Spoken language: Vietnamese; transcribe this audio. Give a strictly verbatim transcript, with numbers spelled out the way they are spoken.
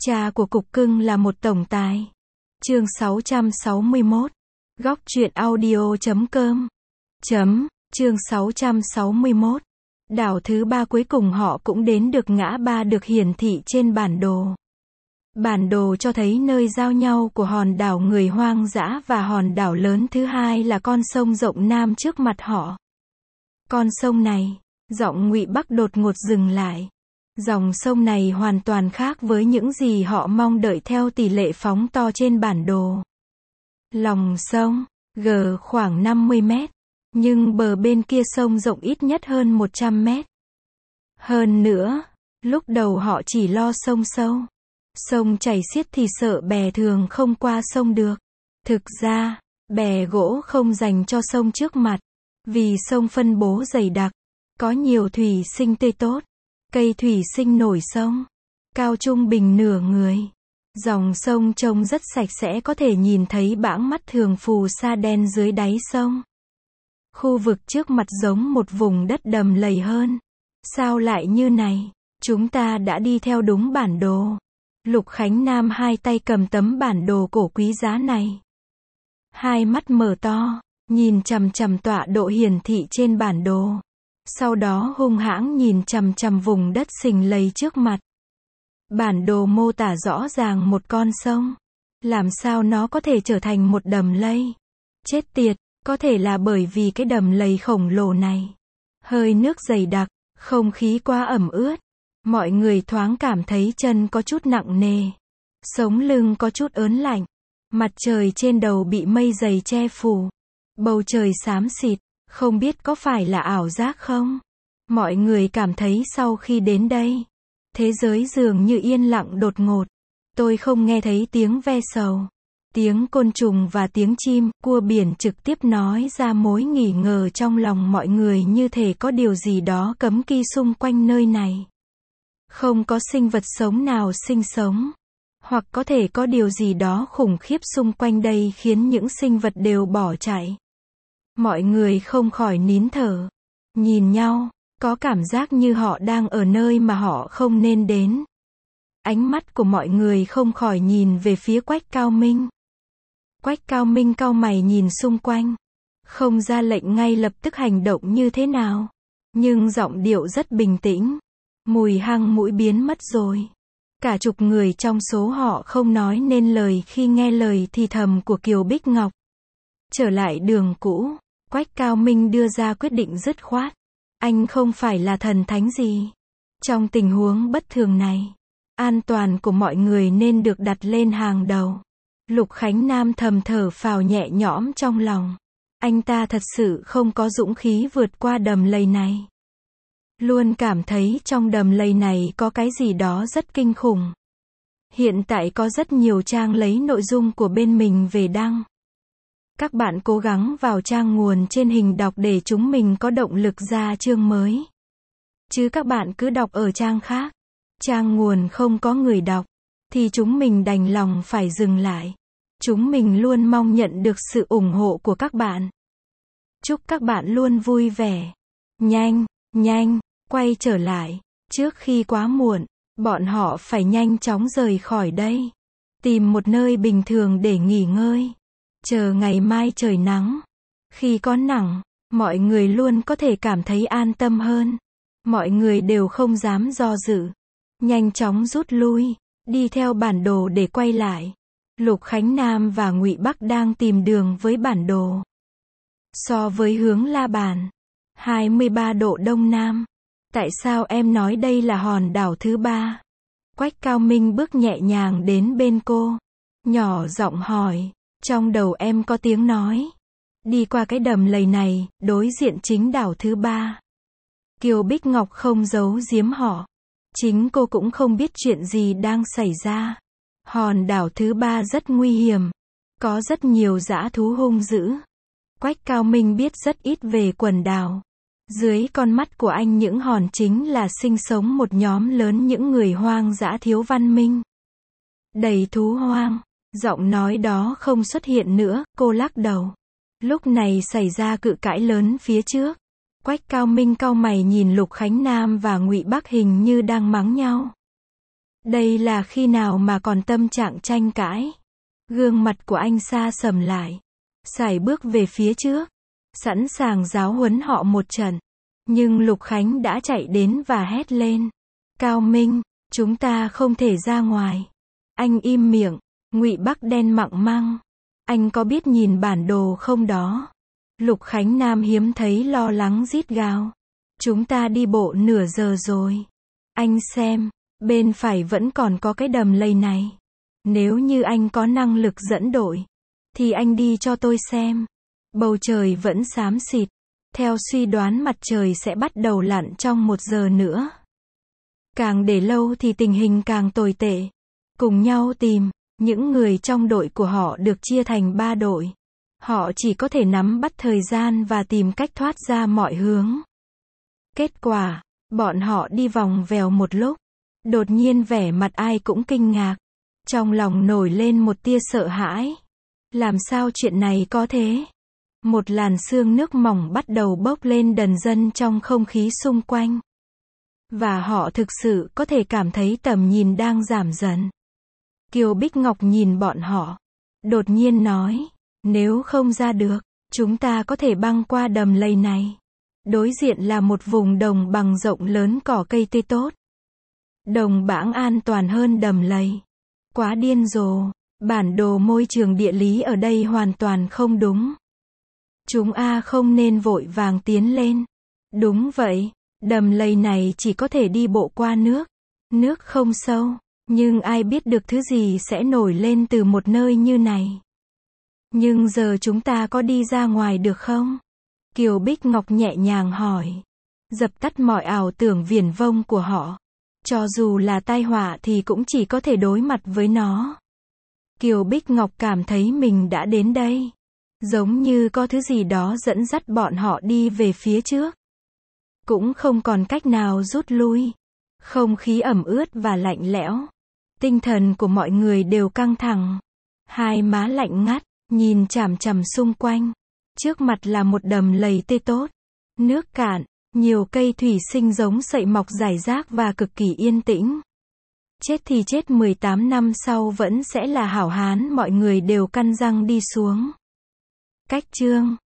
Cha của cục cưng là một tổng tài. Chương sáu trăm sáu mươi mốt. Góc truyện audio chấm com. Chấm, chương sáu trăm sáu mươi mốt. Đảo thứ ba cuối cùng họ cũng đến được ngã ba được hiển thị trên bản đồ. Bản đồ cho thấy nơi giao nhau của hòn đảo người hoang dã và hòn đảo lớn thứ hai là con sông rộng Nam trước mặt họ. Con sông này, giọng Ngụy Bắc đột ngột dừng lại. Dòng sông này hoàn toàn khác với những gì họ mong đợi theo tỷ lệ phóng to trên bản đồ. Lòng sông, G khoảng năm mươi mét, nhưng bờ bên kia sông rộng ít nhất hơn một trăm mét. Hơn nữa, lúc đầu họ chỉ lo sông sâu. Sông chảy xiết thì sợ bè thường không qua sông được. Thực ra, bè gỗ không dành cho sông trước mặt, vì sông phân bố dày đặc, có nhiều thủy sinh tươi tốt. Cây thủy sinh nổi sông, cao trung bình nửa người. Dòng sông trông rất sạch sẽ, có thể nhìn thấy bãng mắt thường phù sa đen dưới đáy sông. Khu vực trước mặt giống một vùng đất đầm lầy hơn. Sao lại như này? Chúng ta đã đi theo đúng bản đồ. Lục Khánh Nam hai tay cầm tấm bản đồ cổ quý giá này. Hai mắt mở to, nhìn chằm chằm tọa độ hiển thị trên bản đồ. Sau đó hung hãng nhìn chằm chằm vùng đất sình lầy trước mặt. Bản đồ mô tả rõ ràng một con sông. Làm sao nó có thể trở thành một đầm lầy? Chết tiệt, có thể là bởi vì cái đầm lầy khổng lồ này. Hơi nước dày đặc, không khí quá ẩm ướt. Mọi người thoáng cảm thấy chân có chút nặng nề. Sống lưng có chút ớn lạnh. Mặt trời trên đầu bị mây dày che phủ. Bầu trời xám xịt. Không biết có phải là ảo giác không? Mọi người cảm thấy sau khi đến đây, thế giới dường như yên lặng đột ngột. Tôi không nghe thấy tiếng ve sầu, tiếng côn trùng và tiếng chim, cua biển trực tiếp nói ra mối nghi ngờ trong lòng mọi người, như thể có điều gì đó cấm kỵ xung quanh nơi này. Không có sinh vật sống nào sinh sống. Hoặc có thể có điều gì đó khủng khiếp xung quanh đây khiến những sinh vật đều bỏ chạy. Mọi người không khỏi nín thở, nhìn nhau, có cảm giác như họ đang ở nơi mà họ không nên đến. Ánh mắt của mọi người không khỏi nhìn về phía Quách Cao Minh. Quách Cao Minh cau mày nhìn xung quanh, không ra lệnh ngay lập tức hành động như thế nào, nhưng giọng điệu rất bình tĩnh. Mùi hăng mũi biến mất rồi. Cả chục người trong số họ không nói nên lời khi nghe lời thì thầm của Kiều Bích Ngọc. Trở lại đường cũ, Quách Cao Minh đưa ra quyết định dứt khoát. Anh không phải là thần thánh gì. Trong tình huống bất thường này, an toàn của mọi người nên được đặt lên hàng đầu. Lục Khánh Nam thầm thở phào nhẹ nhõm trong lòng. Anh ta thật sự không có dũng khí vượt qua đầm lầy này. Luôn cảm thấy trong đầm lầy này có cái gì đó rất kinh khủng. Hiện tại có rất nhiều trang lấy nội dung của bên mình về đăng. Các bạn cố gắng vào trang nguồn trên hình đọc để chúng mình có động lực ra chương mới. Chứ các bạn cứ đọc ở trang khác, trang nguồn không có người đọc, thì chúng mình đành lòng phải dừng lại. Chúng mình luôn mong nhận được sự ủng hộ của các bạn. Chúc các bạn luôn vui vẻ. Nhanh, nhanh, quay trở lại. Trước khi quá muộn, bọn họ phải nhanh chóng rời khỏi đây. Tìm một nơi bình thường để nghỉ ngơi. Chờ ngày mai trời nắng. Khi có nắng, mọi người luôn có thể cảm thấy an tâm hơn. Mọi người đều không dám do dự. Nhanh chóng rút lui, đi theo bản đồ để quay lại. Lục Khánh Nam và Ngụy Bắc đang tìm đường với bản đồ. So với hướng La Bàn, hai mươi ba độ đông nam. Tại sao em nói đây là hòn đảo thứ ba? Quách Cao Minh bước nhẹ nhàng đến bên cô. Nhỏ giọng hỏi. Trong đầu em có tiếng nói. Đi qua cái đầm lầy này, đối diện chính đảo thứ ba. Kiều Bích Ngọc không giấu giếm họ. Chính cô cũng không biết chuyện gì đang xảy ra. Hòn đảo thứ ba rất nguy hiểm. Có rất nhiều dã thú hung dữ. Quách Cao Minh biết rất ít về quần đảo. Dưới con mắt của anh những hòn chính là sinh sống một nhóm lớn những người hoang dã thiếu văn minh. Đầy thú hoang. Giọng nói đó không xuất hiện nữa, cô lắc đầu. Lúc này xảy ra cự cãi lớn phía trước. Quách Cao Minh cau mày nhìn Lục Khánh Nam và Ngụy Bắc hình như đang mắng nhau. Đây là khi nào mà còn tâm trạng tranh cãi. Gương mặt của anh sa sầm lại. Sải bước về phía trước. Sẵn sàng giáo huấn họ một trận. Nhưng Lục Khánh đã chạy đến và hét lên. Cao Minh, chúng ta không thể ra ngoài. Anh im miệng. Ngụy Bắc đen mặng măng. Anh có biết nhìn bản đồ không đó? Lục Khánh Nam hiếm thấy lo lắng rít gào. Chúng ta đi bộ nửa giờ rồi. Anh xem, bên phải vẫn còn có cái đầm lầy này. Nếu như anh có năng lực dẫn đội, thì anh đi cho tôi xem. Bầu trời vẫn xám xịt. Theo suy đoán mặt trời sẽ bắt đầu lặn trong một giờ nữa. Càng để lâu thì tình hình càng tồi tệ. Cùng nhau tìm, những người trong đội của họ được chia thành ba đội. Họ chỉ có thể nắm bắt thời gian và tìm cách thoát ra mọi hướng. Kết quả, bọn họ đi vòng vèo một lúc. Đột nhiên vẻ mặt ai cũng kinh ngạc. Trong lòng nổi lên một tia sợ hãi. Làm sao chuyện này có thế? Một làn sương nước mỏng bắt đầu bốc lên dần dần trong không khí xung quanh. Và họ thực sự có thể cảm thấy tầm nhìn đang giảm dần. Kiều Bích Ngọc nhìn bọn họ. Đột nhiên nói, nếu không ra được, chúng ta có thể băng qua đầm lầy này. Đối diện là một vùng đồng bằng rộng lớn cỏ cây tươi tốt. Đồng bảng an toàn hơn đầm lầy. Quá điên rồ, bản đồ môi trường địa lý ở đây hoàn toàn không đúng. Chúng a không nên vội vàng tiến lên. Đúng vậy, đầm lầy này chỉ có thể đi bộ qua nước. Nước không sâu, nhưng ai biết được thứ gì sẽ nổi lên từ một nơi như này. Nhưng giờ chúng ta có đi ra ngoài được không? Kiều Bích Ngọc nhẹ nhàng hỏi. Dập tắt mọi ảo tưởng viển vông của họ. Cho dù là tai họa thì cũng chỉ có thể đối mặt với nó. Kiều Bích Ngọc cảm thấy mình đã đến đây. Giống như có thứ gì đó dẫn dắt bọn họ đi về phía trước. Cũng không còn cách nào rút lui. Không khí ẩm ướt và lạnh lẽo. Tinh thần của mọi người đều căng thẳng. Hai má lạnh ngắt, nhìn chằm chằm xung quanh. Trước mặt là một đầm lầy tươi tốt. Nước cạn, nhiều cây thủy sinh giống sậy mọc rải rác và cực kỳ yên tĩnh. Chết thì chết mười tám năm sau vẫn sẽ là hảo hán, mọi người đều căn răng đi xuống. Cách chương